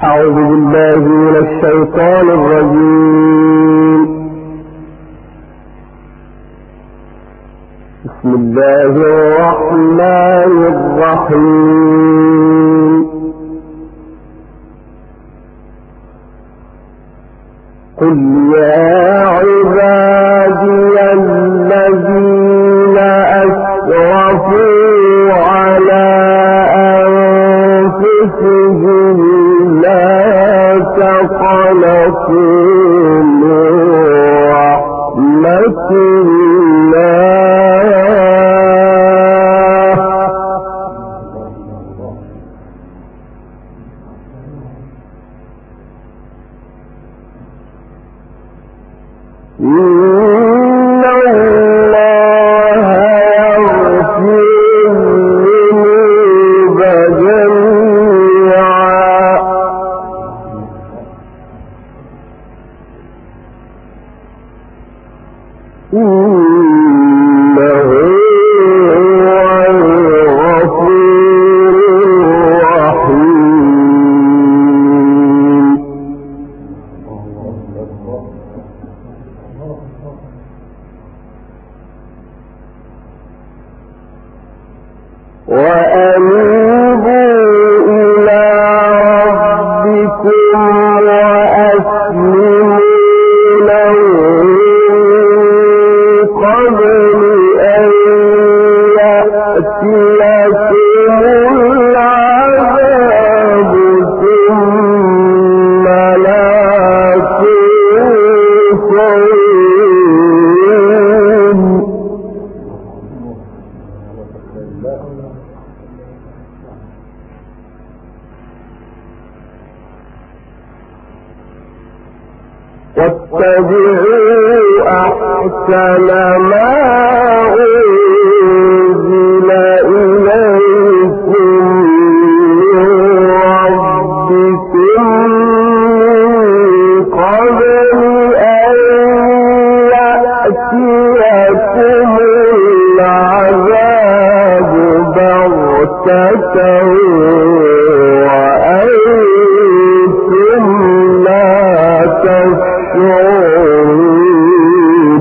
أعوذ بالله من الشيطان الرجيم. بسم الله الرحمن الرحيم. قل يا عبادي الذين أسرفوا على أنفسهم لا تقنطوا من رحمة الله إن الله يغفر الذنوب جميعا إنه هو الغفور الرحيم. وأنيبوا إلى ربكم وأسلموا له قبل أن يأتيكم العذاب ثم لا تنصرون. واتبعوا أحسن ما أنزل إليكم من ربكم من قبل أن يأتيكم العذاب بغتة وأنتم لا تشعرون.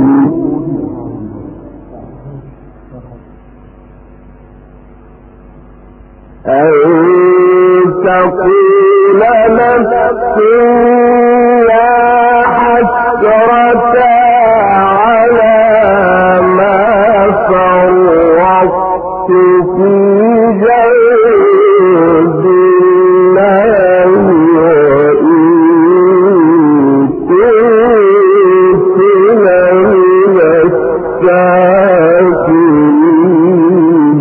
أن تقول نفس يا حسرة على ما فرطت في جنب الله وإن كنت لمن الساخرين.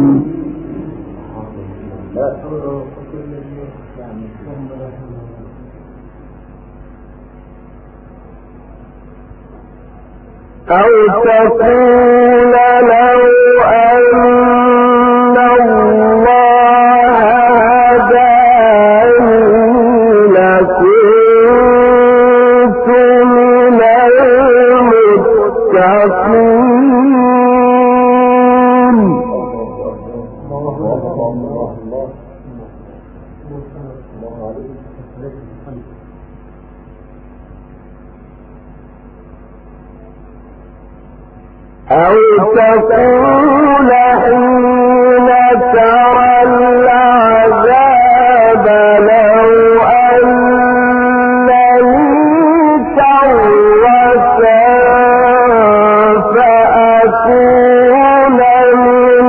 أو تقول لو أن الله هداني لكنت من المتقين. أو تقول حين ترى العذاب لو أنني كرة فأكون من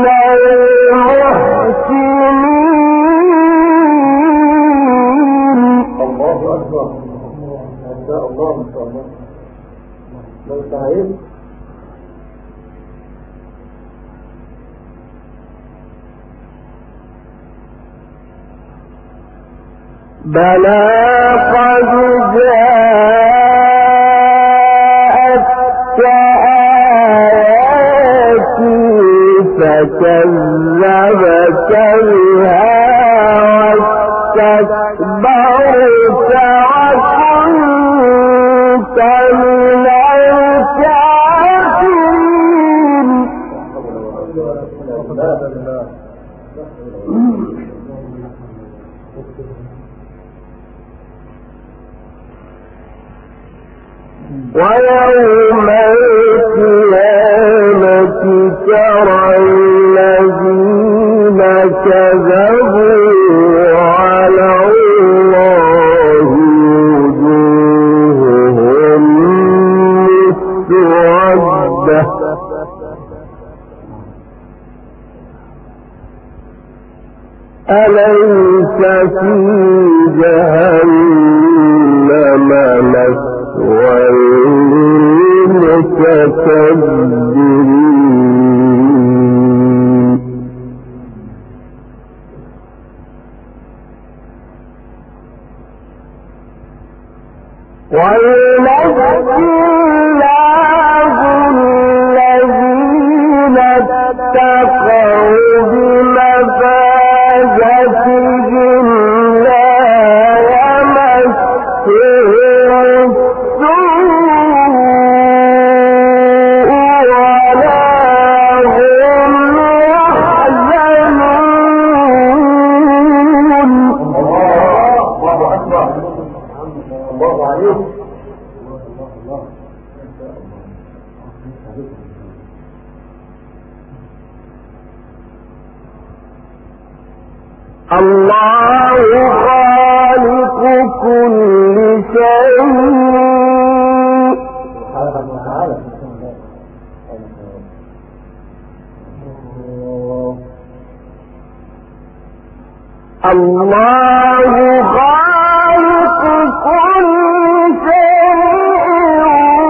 المحسنين. الله أكبر. ما شاء الله ما شاء الله. لو تعيد بلى قد جاءتك آياتي فكذبت بها واستكبرت وكنت من الكافرين. بلى قد جاءتك آياتي فكذبت بها واستكبرت وكنت من الكافرين. أو تقول حين ترى العذاب لو أنني كرة فأكون من المحسنين. أو تقول حين ترى العذاب لو أنني كرة فأكون من المحسنين. ويوم القيامة ترى الذين كذبوا على الله وجوههم مسودة أليس في جهنم مثوى للمتكبرين وينجي الله الذين اتقوا بمفازتهم لا يمسهم السوء ولا هم يحزنون. الله أكبر. الله عليك. الله خالق كل شيء الله خالق كل شيء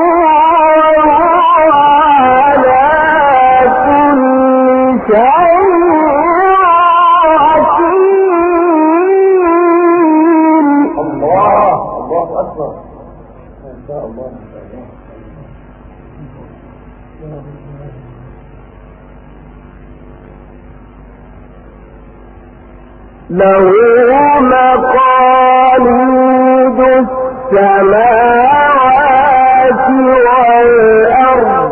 وعلى كل شيء له مقاليد السماوات والأرض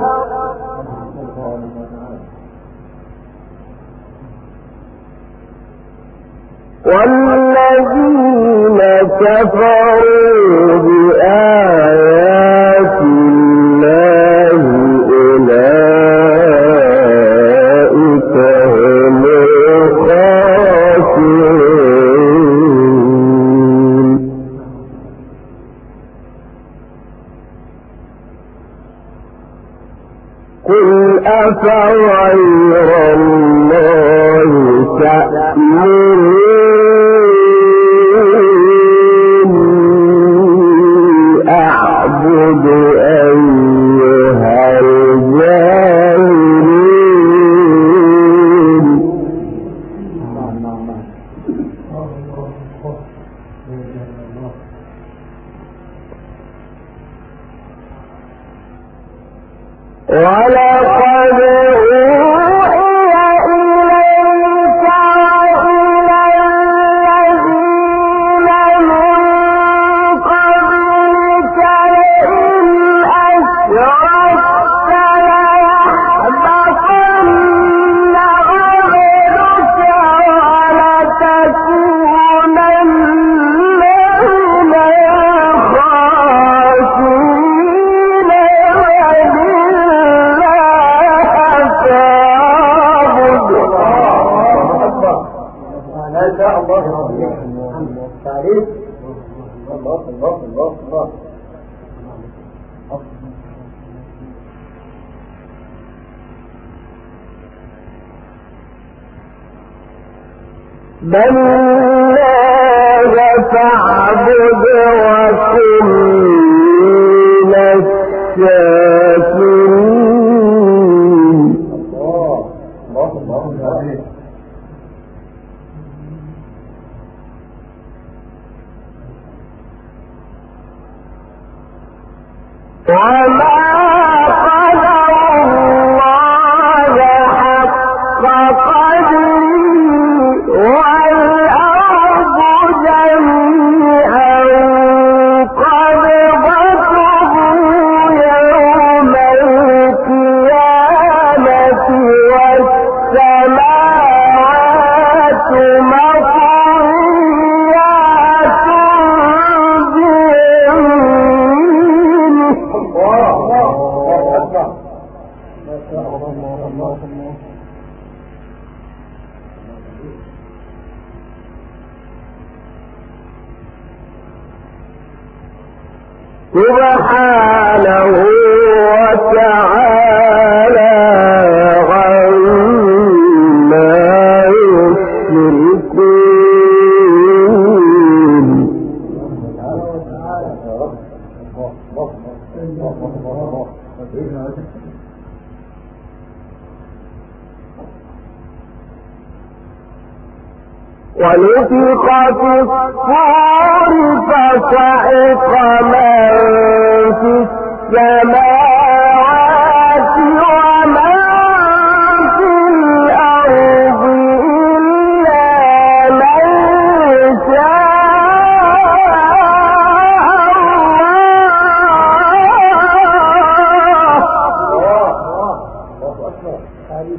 والذين كفروا بآيات الله أولئك هم الخاسرون. قل أفغير الله تأمروني أعبد أيها الجاهلون. ولقد أوحي إليك وإلى الذين من قبلك لئن أشركت ليحبطن عملك ولتكونن من الخاسرين. ما شاء الله تعريف. الله الله الله الله. بل الله فاعبد وكن من الشاكرين. الله الله الله تعريف. وما قدر الله حق قدره والأرض جميعا قبضته يوم القيامة والسماوات مطويات بيمينه. سبحانه وتعالى عما يشركون. ونفخ في الصور فصعق من في السماوات ومن في الأرض إلا من شاء الله.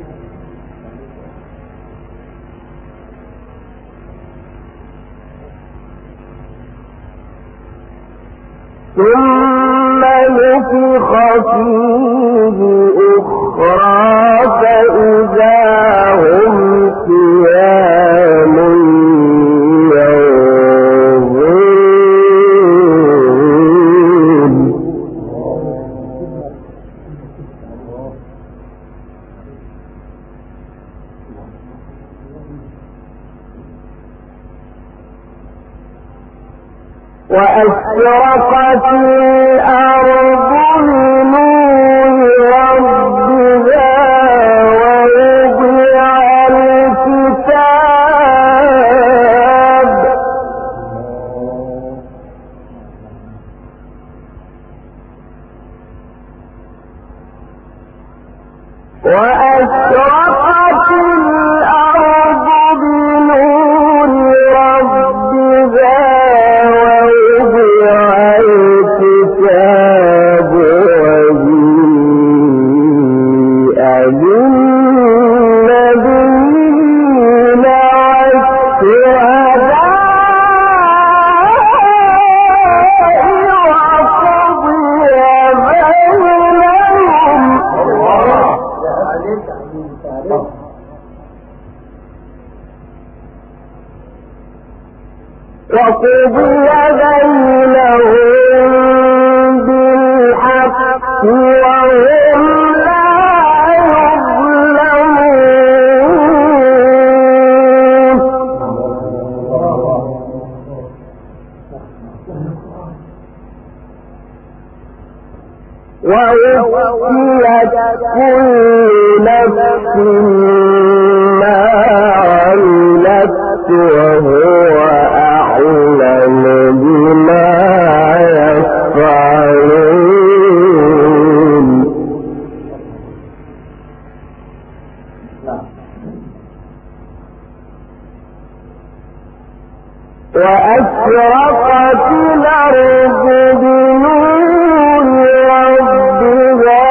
ثم نفخ فيه أخرى فإذا هم قيام ينظرون. وأشرقت الأرض بنور ربها ووضع الكتاب وأشرقت الأرض بنور ربها الكتاب وجيء بالنبيين والشهداء وقضي بينهم بالحق وهم لا يظلمون. ووفيت كل نفس ما عملت وهو أعلم بما يفعلون. وأشرقت الأرض بنور ربها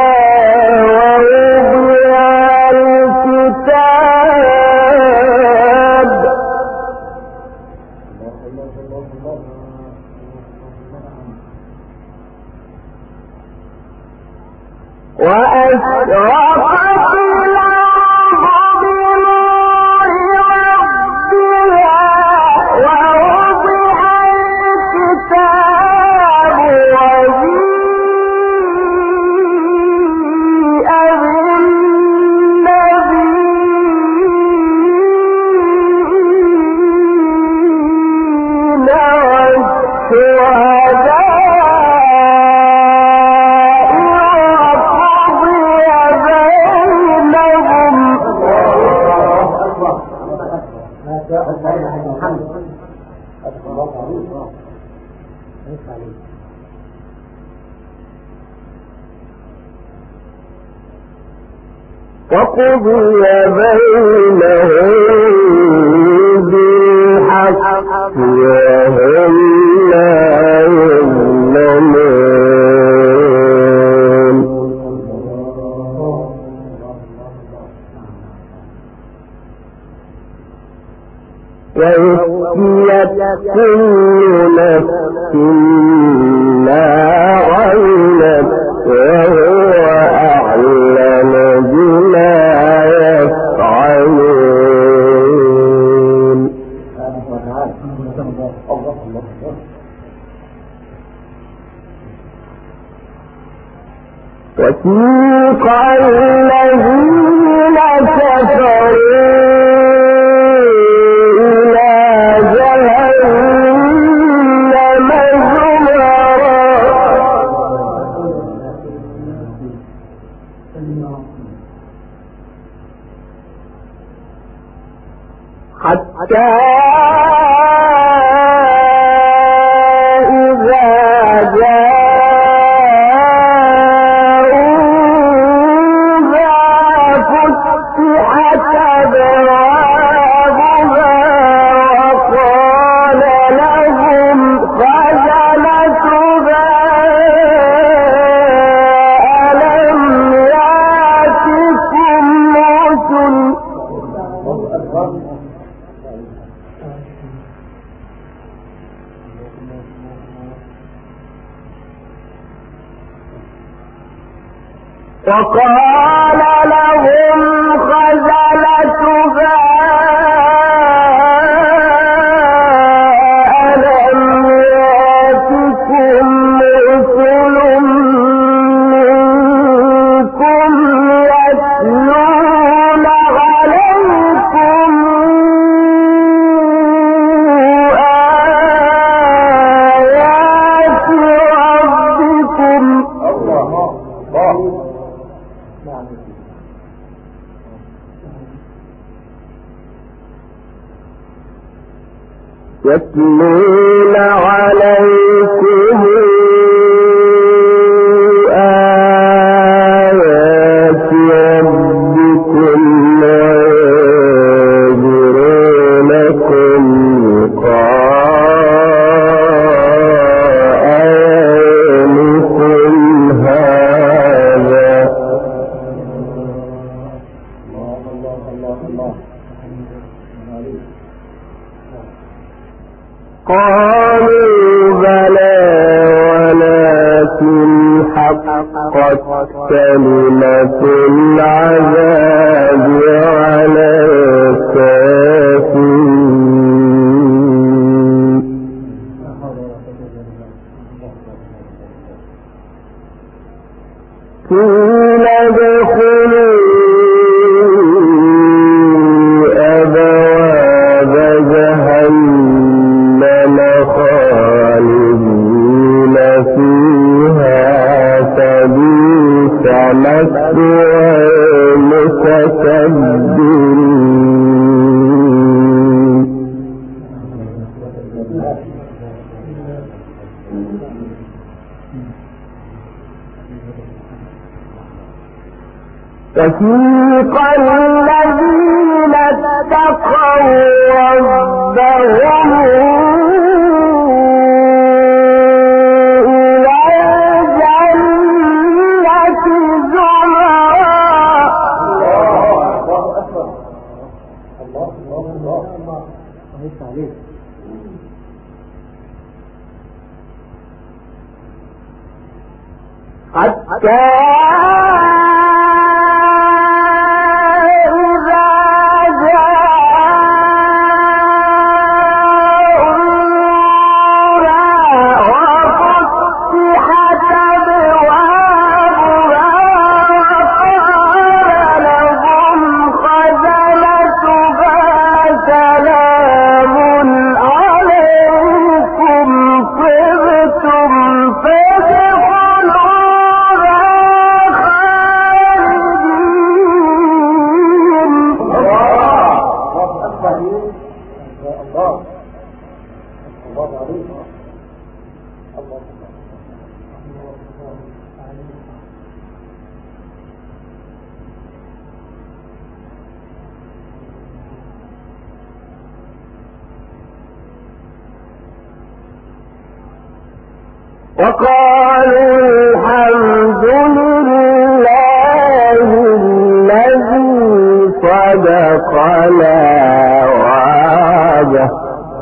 ووضع الكتاب وأشرقت الأرض بنور ربها ووضع الكتاب وجيء بالنبيين والشهداء وقضي بينهم بالحق وهم لا يظلمون. ووفيت كل نفس ما عملت وهو أعلم بما يفعلون. وسيق الذين كفروا إلى جهنم زمرا حتى وقال لهم خزنتها ألم يأتكم رسل منكم يتلون عليكم آيات ربكم يتلون عليكم آيات ربكم وينذرونكم لقاء يومكم هذا قالوا بلى ولكن حقت كلمة العذاب على الكافرين قيل ادخلوا أبواب جهنم خالدين فيها فبئس مثوى المتكبرين وسيق الذين اتقوا ربهم إلى الجنة زمرا حتى وقالوا الحمد لله الذي صدقنا وعده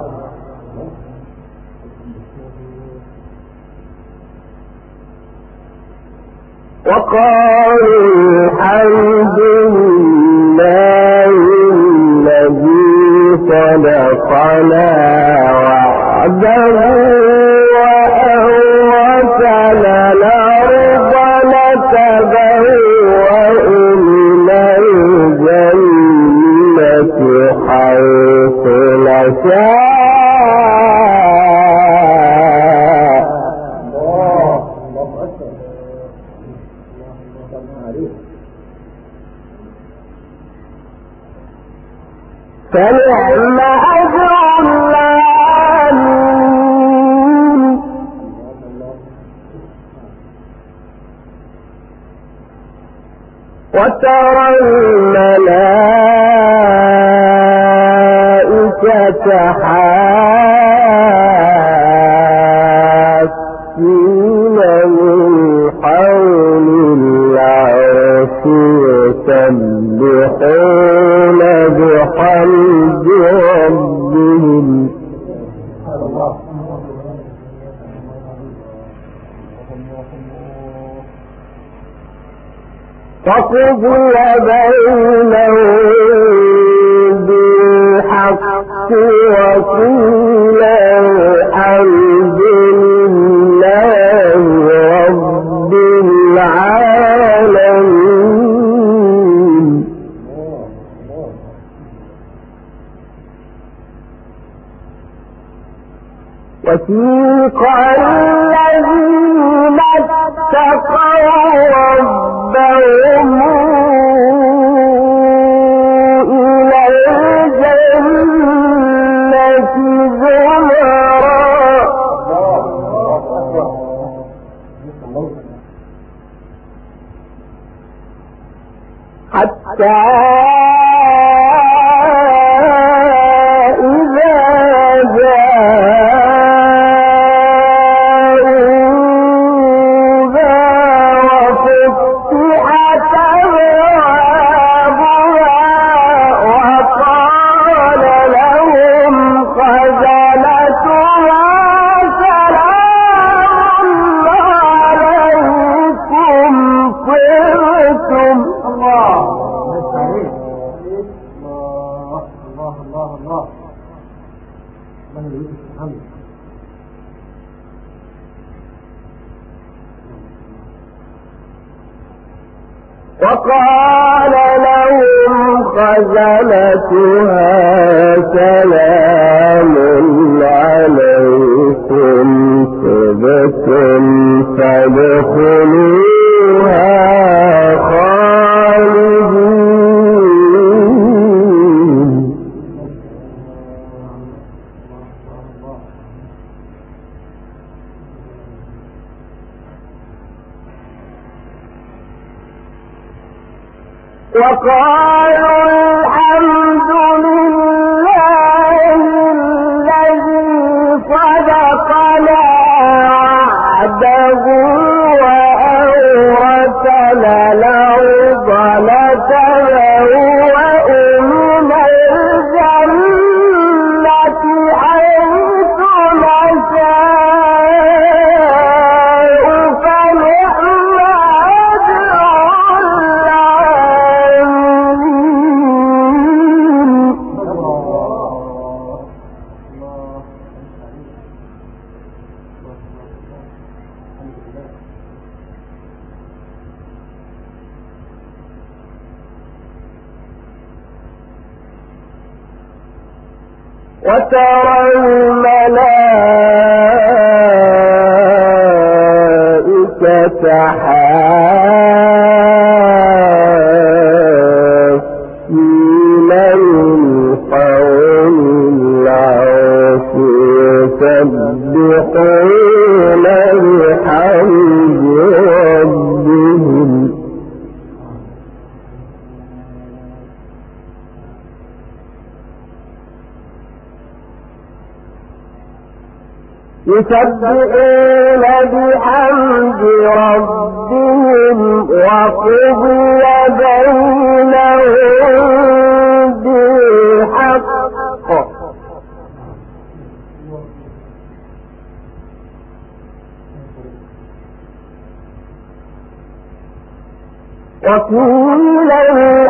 وقالوا الحمد لله الذي صدقنا وعده وأورثنا الأرض نتبوأ وترى الملائكة حافين من حول العرش يسبحون بحمد ربهم فقضي بينهم بالحق وقيل الحمد لله رب العالمين وسيق الذين اتقوا ربهم إلى الجنة زمرا حتى وقال لهم خزنتها سلام عليكم طبتم فادخلوها خالدين وقالوا الحمد لله الذي صدقنا وعده وأورثنا الأرض نتبوأ من الجنة حيث نشاء فنعم وترى الملائكة حافين من حول العرش يسبحون بحمد ربهم يسبحون بحمد ربهم وقضي بينهم بالحق وقيل